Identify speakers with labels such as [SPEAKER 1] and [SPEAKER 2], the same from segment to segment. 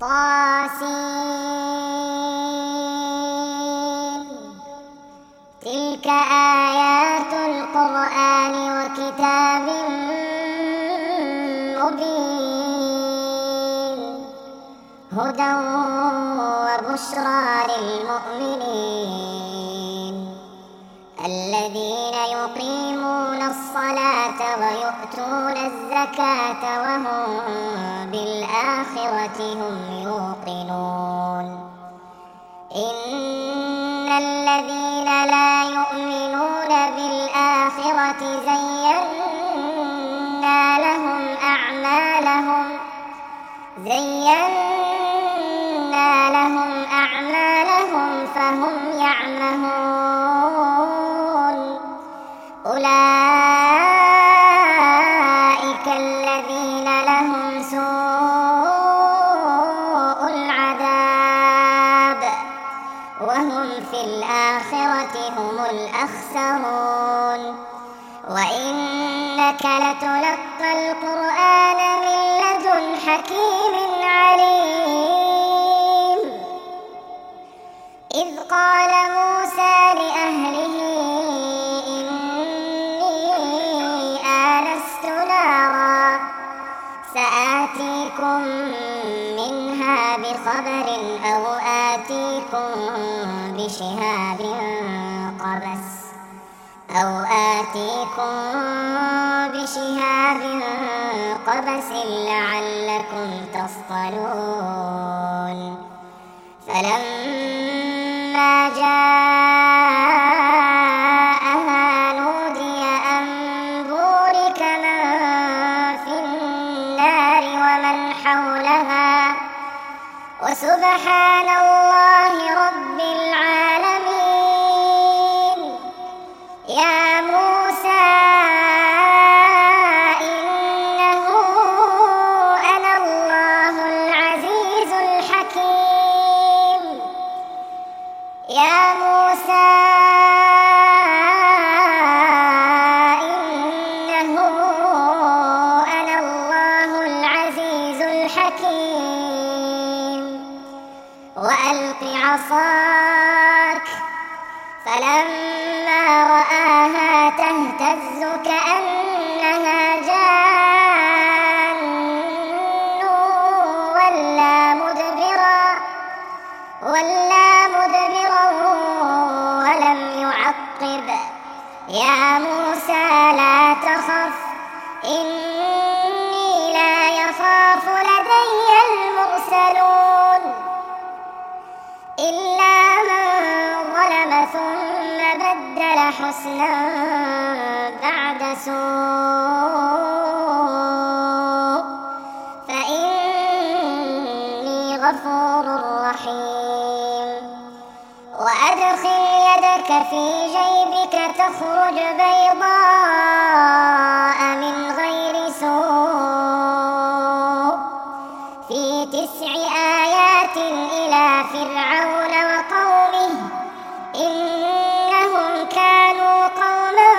[SPEAKER 1] طاسين تلك آيات القرآن وكتاب مبين هدى وبشرى للمؤمنين الذين يقيمون الصلاة ويؤتون الزكاة وهم بالآخرة هم يوقنون إن الذين لا يؤمنون بالآخرة زينا لهم أعمالهم فهم يعمهون أولئك الذين لهم سوء العذاب وهم في الآخرة هم الأخسرون وإنك لتلقى القرآن من لدن حكيم عليم إذ قال موسى لأهله إني آنست نارا سآتيكم منها بخبر أو آتيكم بشهاب قبس لعلكم تصطلون فلما جاءها نودي أن بورك من في النار ومن حولها وسبحان الله رب العالمين يا موسى إنه أنا الله العزيز الحكيم يا موسى إنه أنا الله العزيز الحكيم وألق عصاك فلما رآها تهتز كأنها جان ولا مدبرا ولم يعقب يا موسى لا تخف إني لا يخاف لدي المرسلون إلا من ظلم ثم بدل حسنا بعد سوء فإني غفور رحيم وأدخل يدك في جيبك تخرج بيضاء من غير سوء في 9 آيات إلى فرعون وقومه إنهم كانوا قوما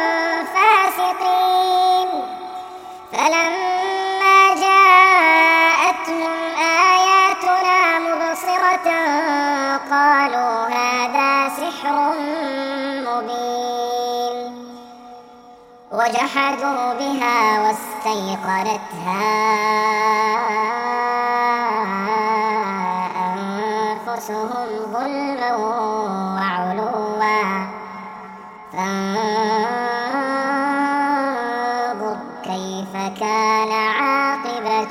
[SPEAKER 1] فاسقين فلما جاءتهم آياتنا مبصرة قالوا هذا سحر مبين وجحدوا بها واستيقنتها أنفسهم ظلما وعلوا فانظر كيف كان عاقبة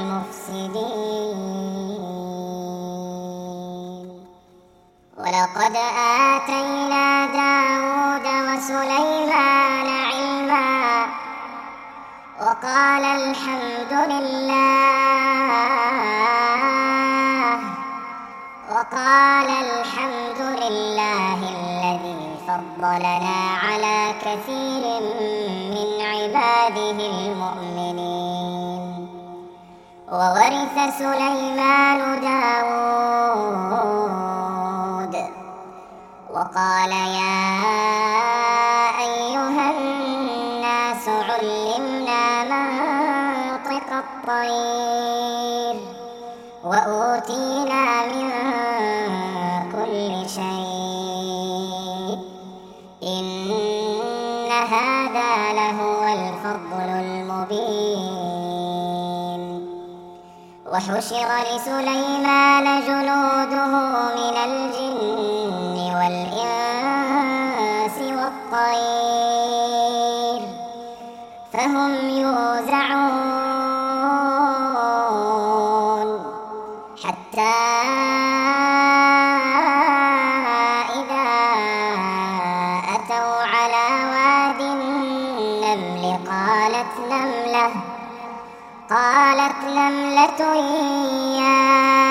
[SPEAKER 1] المفسدين ولقد آتينا داود وسليمان علما وقال الحمد لله الذي فضلنا على كثير من عباده المؤمنين وورث سليمان داود وقال يا أيها الناس علمنا منطق الطير وأوتينا من كل شيء إن هذا لهو الفضل المبين. وحشر لسليمان جنوده من الجن والإنس والطير فهم يوزعون حتى إذا أتوا على واد النمل قالت نملة يا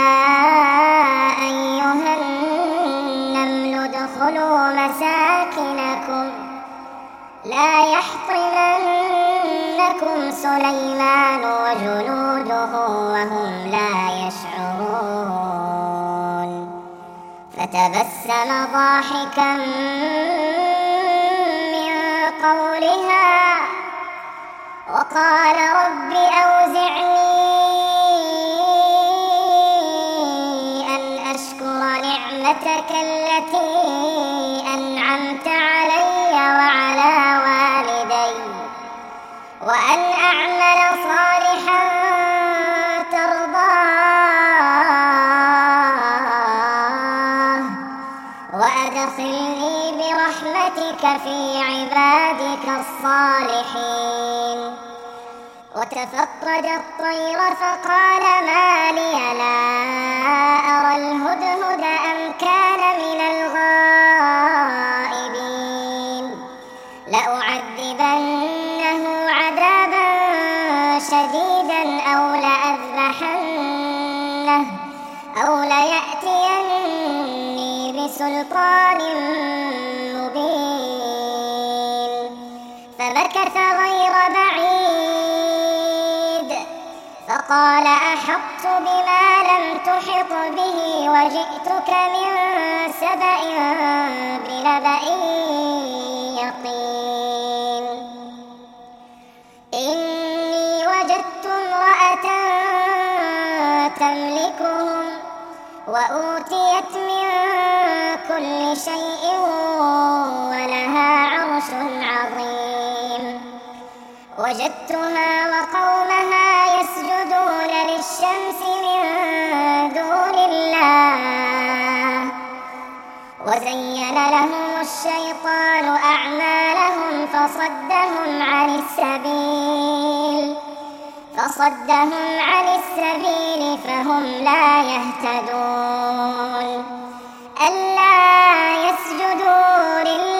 [SPEAKER 1] أيها النمل ادخلوا مساكنكم لا يحطمنكم سليمان وجنوده وهم لا يشعرون. فتبسم ضاحكا من قولها وقال رب أوزعني أن أشكر نعمتك التي أنعمت علي وعلى والدي وأن أعمل صالحا ترضاه وأدخلني برحمتك في عبادك الصالحين. وتفقد الطير فقال ما لي لا أرى الهدهد أم كان من الغائبين لأعذبنه عذابا شديدا أو ليأتيني بسلطان مبين. فمكث غير بعيد فقال أحطت بما لم تحط به وجئتك من سبأ بنبأ يقين. إني وجدت امرأة تملكهم وأوتيت من كل شيء ولها عرش عظيم. وجدتها وقومها يسجدون للشمس من دون الله وزين لهم الشيطان أعمالهم فصدهم عن السبيل فهم لا يهتدون. ألا يسجدوا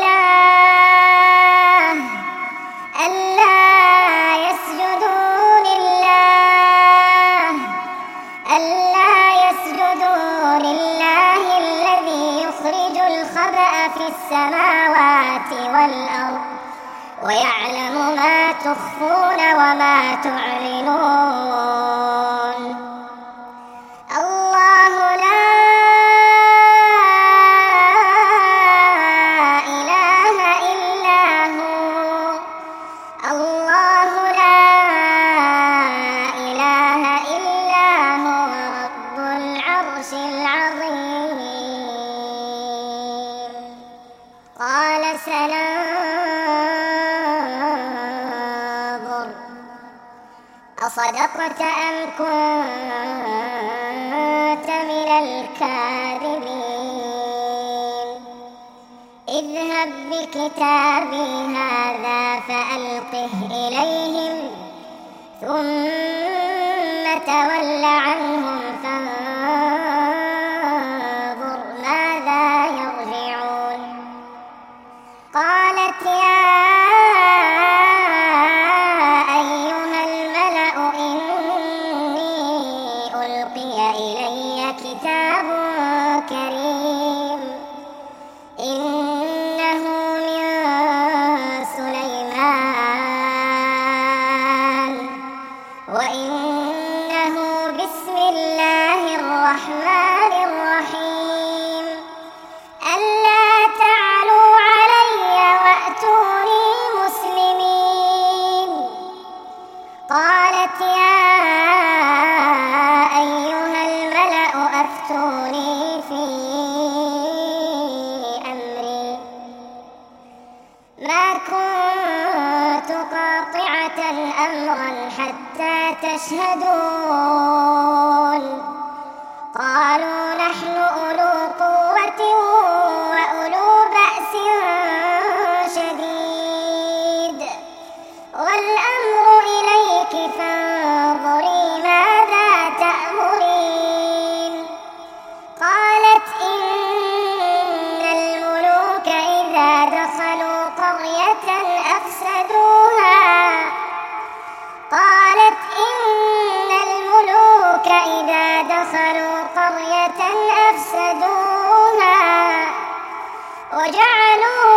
[SPEAKER 1] لله الذي يخرج الخبأ في السماوات والأرض ويعلم ما تخفون وما تعلنون. الله لا إله إلا هو رب العرش العظيم. قال سننظر أصدقت أم كنت من الكاذبين. اذهب بكتابي هذا فألقه إليهم ثم تول عنهم فانظر ماذا يرجعون. قالت يا أيها الملأ إني ألقي إلي كتاب كريم إنه من سليمان وإنه بسم الله الرحمن الرحيم ألا تعلوا علي وأتوني مسلمين. قالت يا أيها الملأ أفتوني في أمري ما كنت قاطعة أمرا حتى تشهدون قالوا نحن أولو قوة وأولو بأس شديد والأمر إليك فانظري ماذا تأمرين قالت إن الملوك إذا دخلوا قرية أفسدوها وجعلوا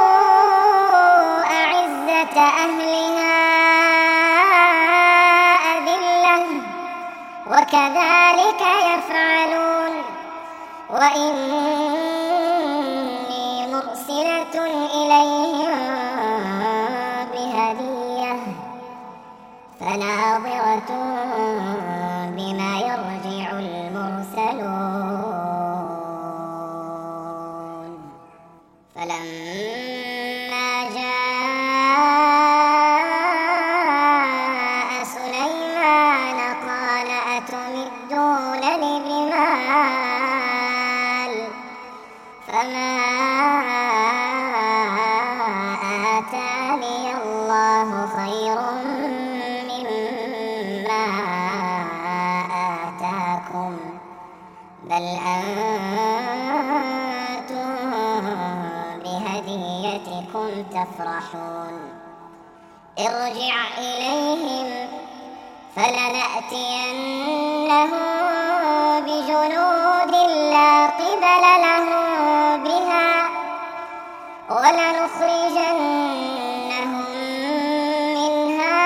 [SPEAKER 1] أعزة أهلها أذلة وكذلك يفعلون وإني مرسلة إليهم بهدية فناظرة بما يرجع المرسلون فلما جاء سليمان قال أتمدونني بمال فما آتاني الله خير مما آتاكم بل أنتم بهديتكم تفرحون ارجع إليهم فلنأتينهم بجنود لا قبل لهم بها ولنخرجنهم منها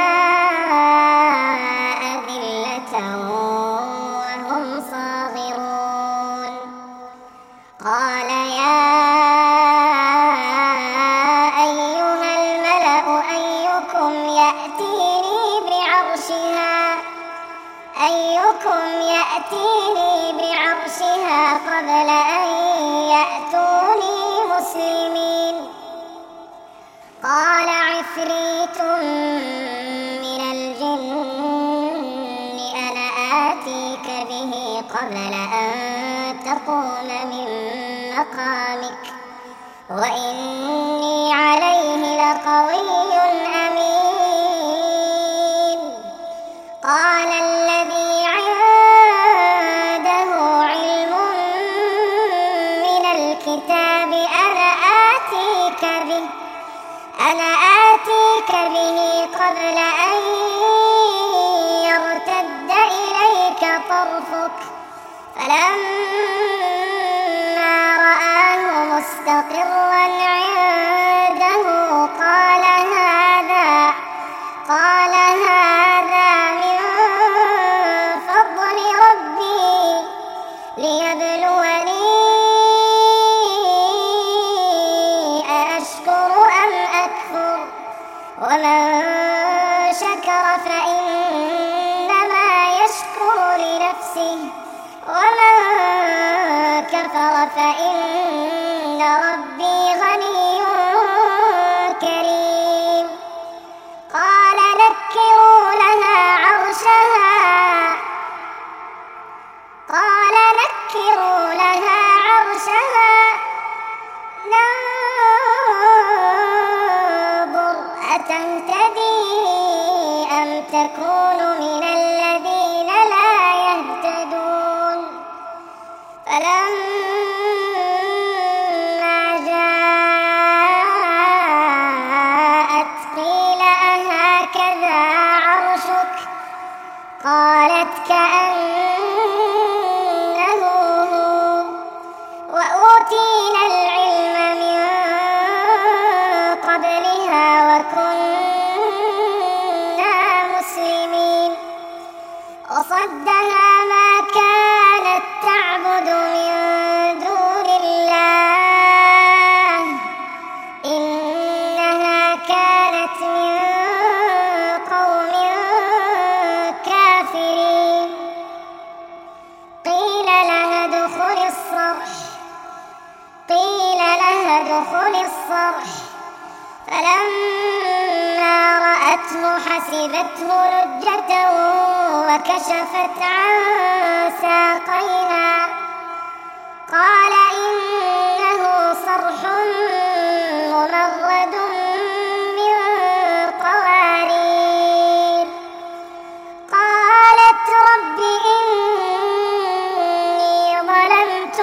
[SPEAKER 1] أذلة وهم صاغرون قال يا أيها الملأ أيكم يأتيني بعرشها قبل أن يأتوني مسلمين قال عفريت من الجن أنا آتيك به قبل أن تقوم من مقامك وإني عليه لقوي أمين قال الذي عنده علم من الكتاب أنا آتيك به قبل أن يرتد إليك طرفك فلما رآه مستقرا عنده قال هذا من فضل ربي ليبلوني أأشكر أم أكفر ومن شكر فإنما يشكر لنفسه ومن كفر فإن ربي غني كريم قال نكروا لها عرشها ننظر أتهتدي أم تكون من الذين لا يهتدون فلما جاءت قيل أهكذا عرشك قالت كأنه هو وأوتينا العلم من قبلها وكنا مسلمين وصدها ما كانت تعبد من دون الله إنها كانت من قوم كافرين قيل لها يدخل الصرح فلما رأته حسبته لجة وكشفت عن ساقيها قال إنه صرح ممرد من قوارير قالت رب إني ظلمت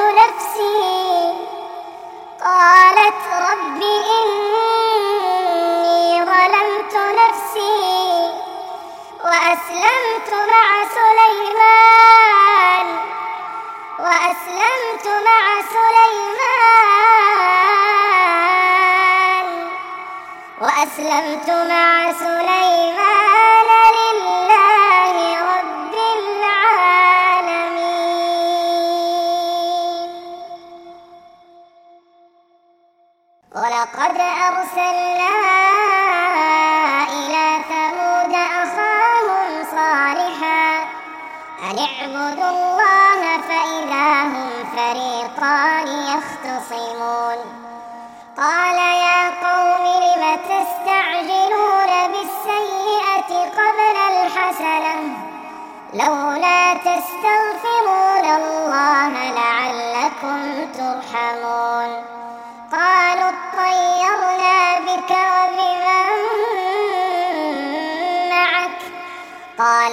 [SPEAKER 1] نفسي وأسلمت مع سليمان لله رب العالمين. ولقد أرسلنا إلى ثمود أخاهم صالحا أن اعبدوا الله فإذا هم فريقان يختصمون قال يا قوم لم تستعجلون بالسيئة قبل الحسنة لولا تستغفرون الله لعلكم ترحمون قالوا اطيرنا بك وبمن معك قال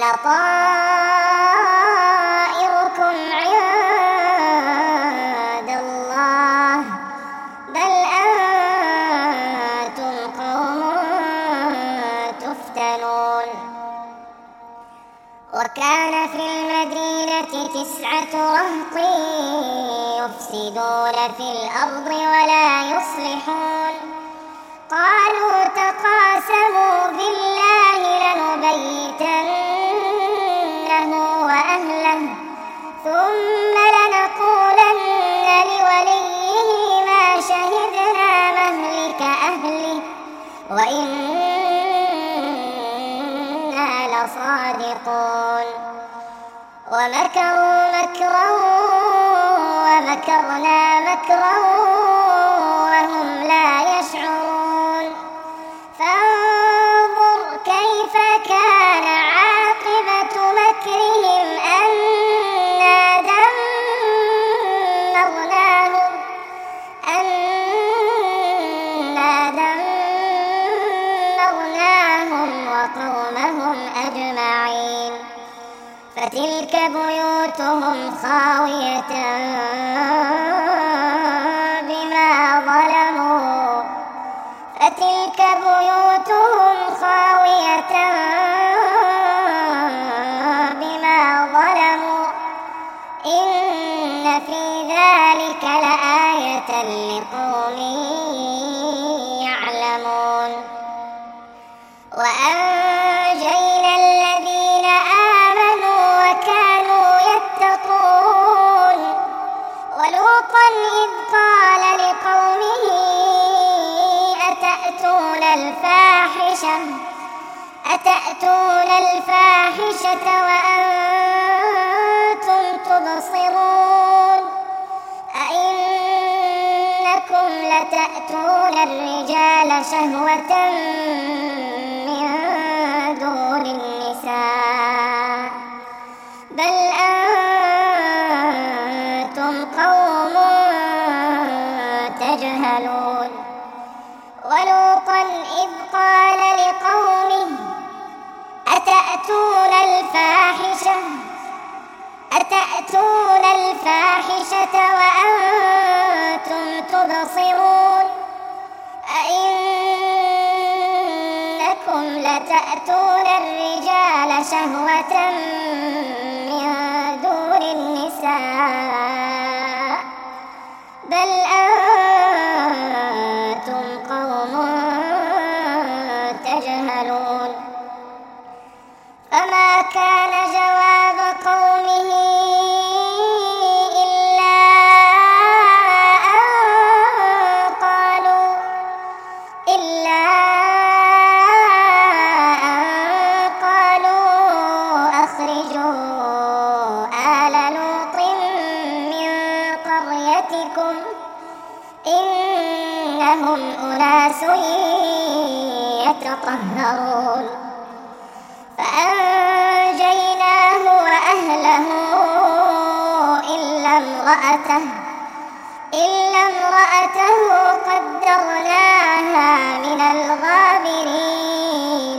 [SPEAKER 1] طائركم عند الله بل أنتم قوم تفتنون. وكان في المدينة 9 رهط يفسدون في الأرض ولا يصلحون قالوا تقاسموا بالله لنبيتنه وأهله ثم لنقولن لوليه ما شهدنا مهلك أهله وإنا لصادقون. ومكروا مكرا ومكرنا مكرا وهم لا يشعرون فانظر كيف كان عاقبة مكرهم أنا دمرناهم وقومهم أجمعين فتلك بيوتهم خاوية بما ظلموا إن في ذلك لآية لقوم يعلمون. وأنجينا الذين آمنوا وكانوا يتقون ولوطا إذ قال لقومه أتأتون الفاحشة وأنتم تبصرون أئنكم لتأتون الرجال شهوة من دون النساء بل أنتم قوم تجهلون. ولوطا إذ قال لقومه أتأتون الفاحشة وأنتم تبصرون أئنكم لتأتون الرجال شهوة من دون النساء بل أنتم قوم تجهلون. فما كان جواب قومه إلا أن قالوا إنهم أناس يتطهرون فأنجيناه وأهله إلا امرأته قدرناها من الغابرين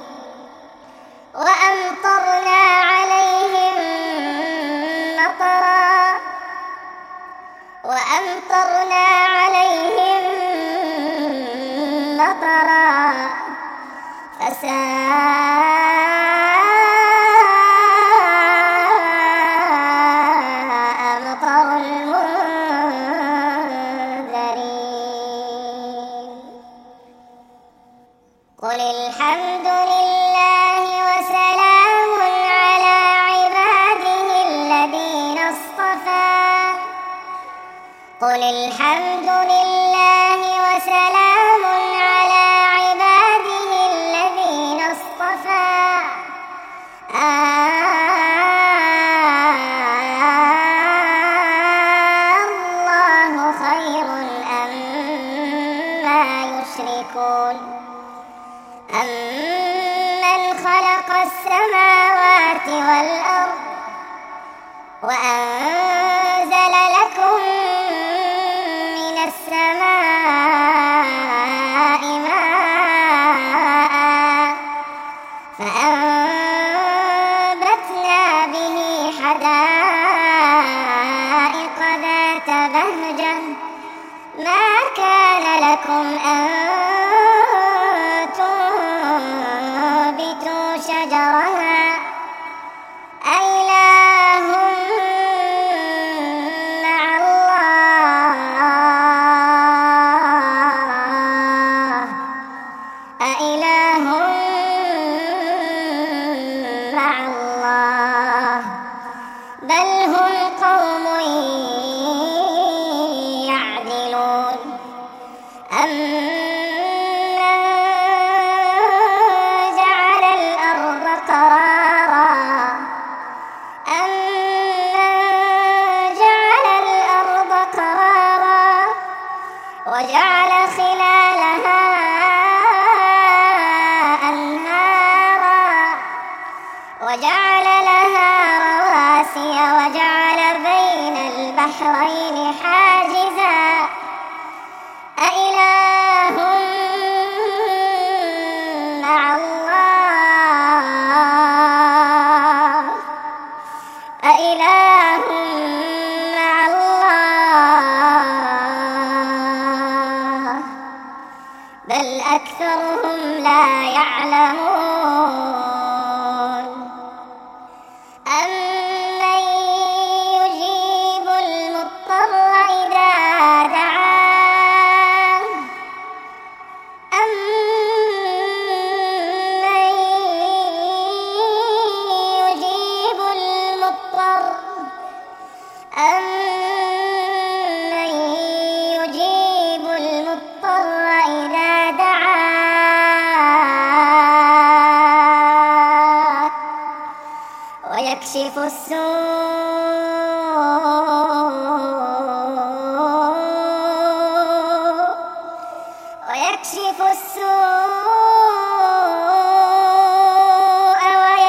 [SPEAKER 1] وأمطرنا عليهم مطرا فساء مطر المنذرين قل الحمد لله وسلام على عباده الذين اصطفى قل الحمد لله وسلام على عباده الذين اصطفى الله خير أما يشركون أمن خلق السماوات والأرض وأنزل لكم من السماء ماء فأنبتنا به حدائق ذات بهجة ما كان لكم أن تنبتوا شجرها أإله مع الله بل هم قوم يعدلون أمن جعل الأرض قرارا وجعل خلالها أنهارا وجعل لها رواسي وجعل بين البحرين حاجزا أإله مع الله بل أكثرهم لا يعلمون أمن يجيب المضطر إذا دعاه إذا دعاه ويكشف السوء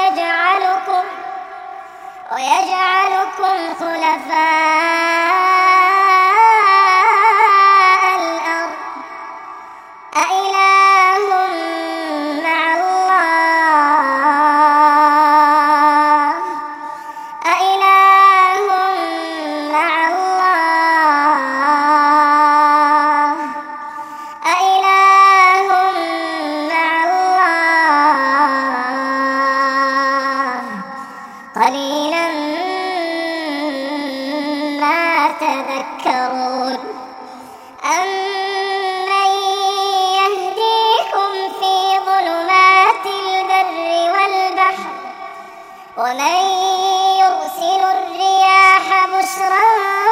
[SPEAKER 1] ويجعلكم خلفاء الأرض أإله مع الله قليلا ما تذكرون أمن يهديكم في ظلمات البر والبحر ومن يرسل الرياح بشرا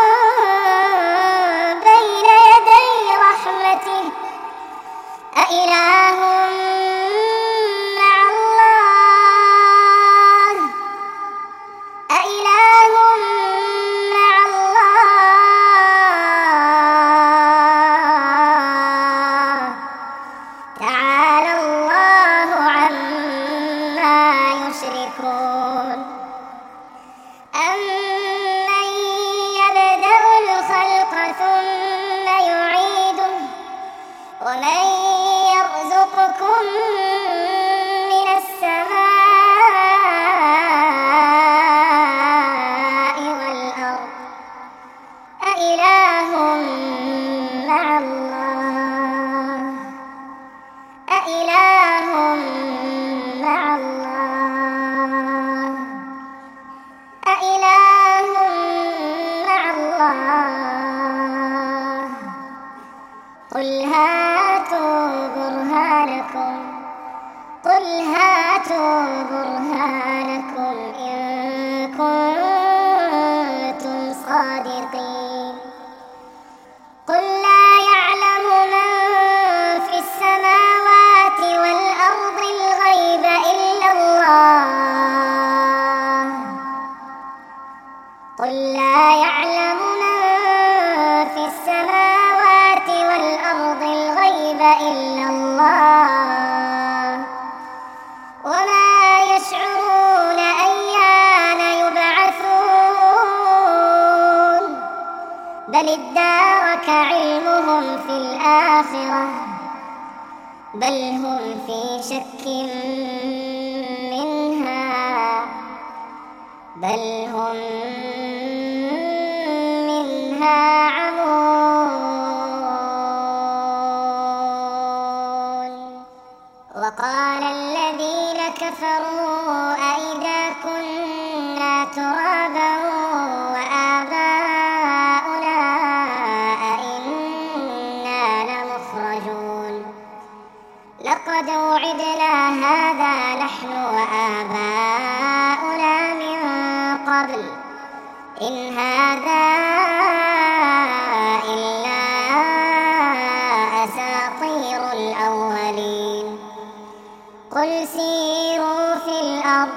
[SPEAKER 1] بين يدي رحمته أإله مع الله الله قل هاتوا برهانكم إن كنتم صادقين قل لا يعلم من في السماوات والأرض الغيب إلا الله قل لا يعلم من في السماوات والأرض الغيب إلا الله وما يشعرون أيان يبعثون بل ادارك علمهم في الآخرة بل هم في شك منها عمون وقال الذين كفروا أئذا كنا ترابا وآباؤنا أئنا لمخرجون لقد وعدنا هذا نحن وآباؤنا من قبل إن هذا إلا أساطير الأولين قل سيروا في الأرض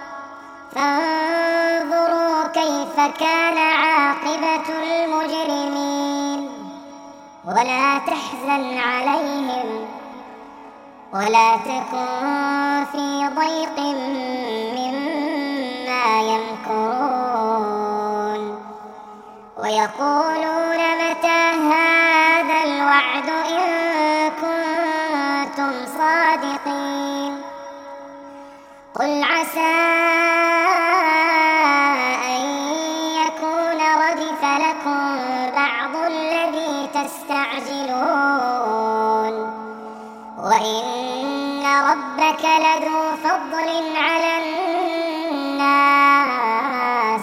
[SPEAKER 1] فانظروا كيف كان عاقبة المجرمين ولا تحزن عليهم ولا تكن في ضيق مما يمكرون ويقولون متى هذا الوعد إن كنتم صادقين قل عسى أن يكون ردف لكم بعض الذي تستعجلون وإن ربك لذو فضل على الناس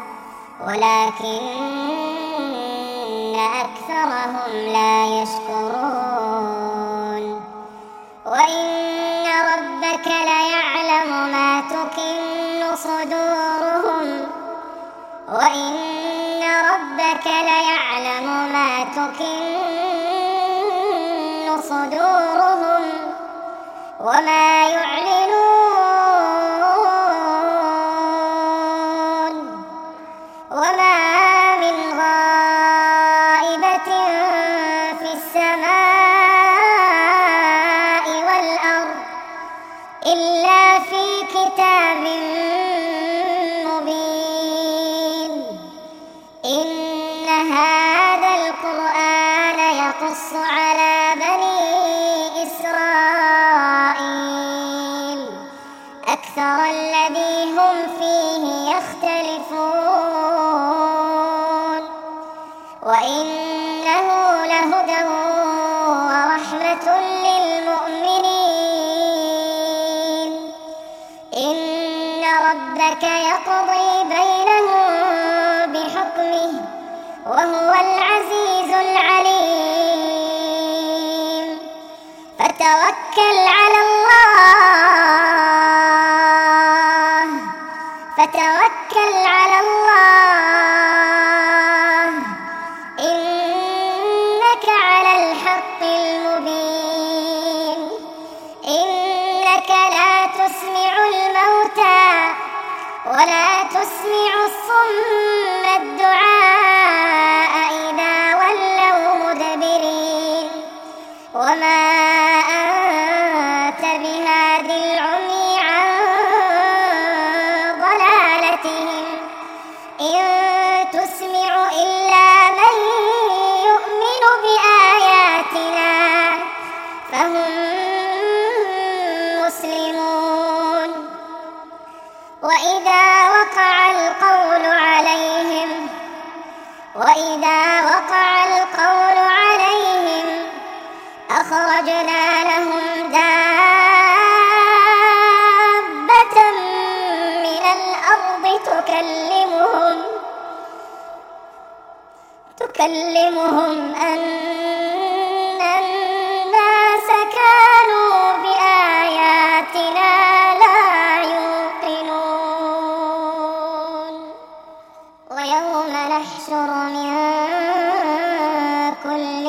[SPEAKER 1] ولكن أكثرهم لا يشكرون وإن ربك ليعلم ما تكن صدورهم وما يعلنون وما من غائبة في السماء والأرض إلا في كتاب مبين إن هذا القرآن يقص على بني إسرائيل أكثر الذي هم فيه يختلفون وإنه لهدى ورحمة للمؤمنين إن ربك يقضي بينهم بحكمه وهو العزيز العليم فتوكل على الله إنك على الحق المبين إنك لا تسمع الموتى ولا تسمع الصم الدعاء إذا ولوا مدبرين وما أنت بهاد العمي عن ضلالتهم إن تسمع إلا من يؤمن بآياتنا فهم مسلمون وإذا وقع القول عليهم أخرجنا لهم دابة من الأرض تكلمهم أن الناس كانوا بآياتنا لا يوقنون ويوم نحشر من كل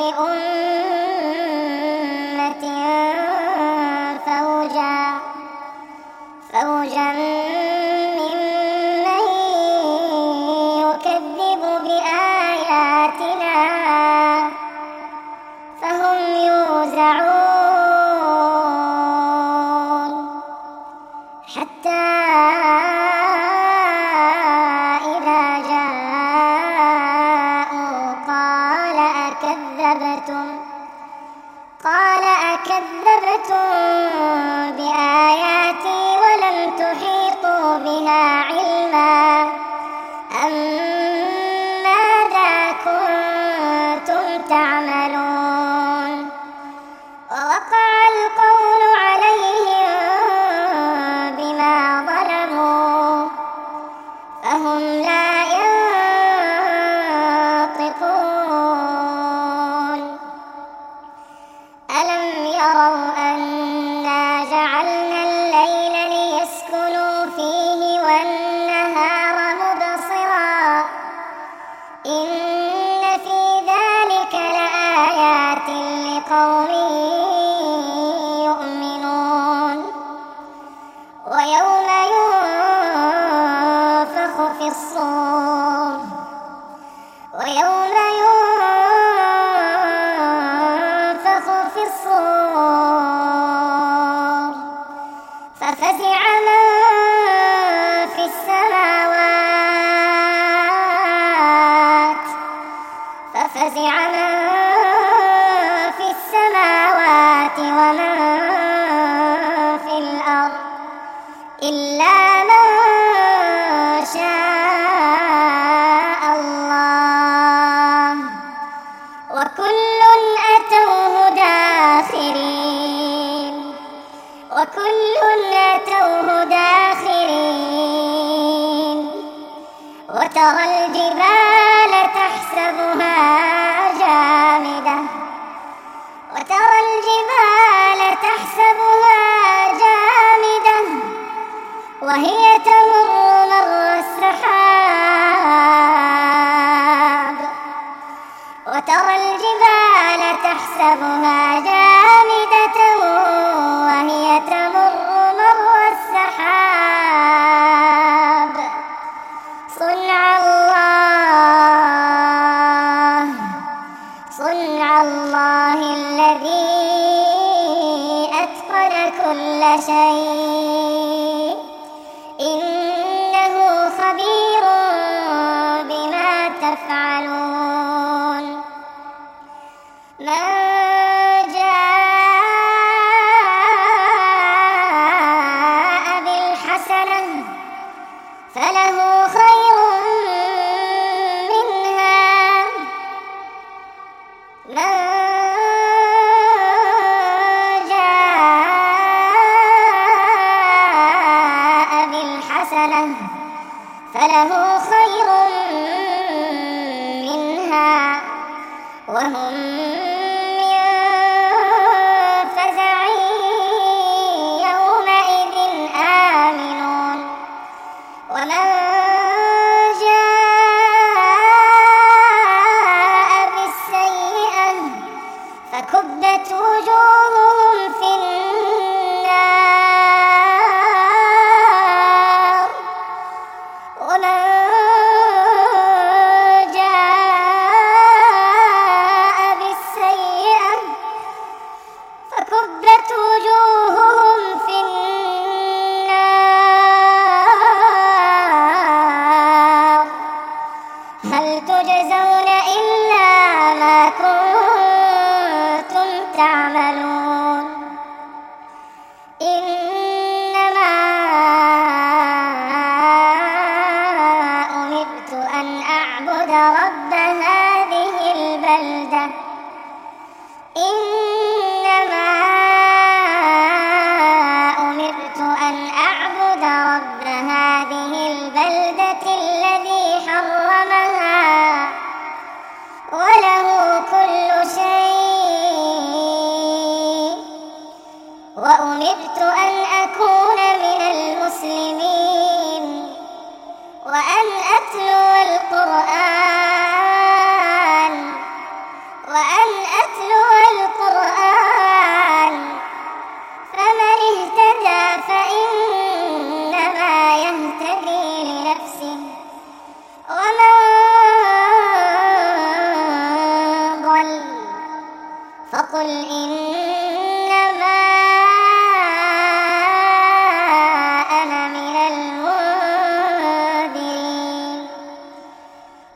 [SPEAKER 1] أمة فوجا ممن يكذب بآياتنا فهم يوزعون حتى إذا جاءوا قال أكذبتم بآياتي ولم تحيطوا بها علما أم ماذا كنتم تعملون ووقع القول عليهم بما ظلموا فهم لا ينطقون ألم يروا أنا جعلنا الليل ليسكنوا فيه والنهار مبصرا إن في ذلك لآيات لقوم يؤمنون ويوم ينفخ في الصور ففزع من في السماوات ومن في الأرض إلا من شاء الله وكل أتوه داخرين وترى الجبال تحسبها جامدة وهي تمر مر السحاب وترى الجبال تحسبها جامدة وهي تمر مر السحاب صنع الله الذي أتقن كل شيء إنه خبير بما تفعلون من جاء بالحسنة فله خير منها من جاء بالحسنة فله خير منها وهم من فزع يومئذ آمنون ومن جاء بالسيئة فكبت وجوههم في النار ومن جاء بالسيئة فكبت وجوههم في النار هل تجزون إلا ما كنتم تعملون إنما أمرت أن أعبد رب هذه البلدة الذي حرمها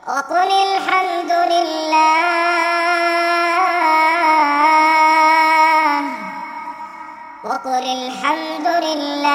[SPEAKER 1] وقل الحمد لله وقل الحمد لله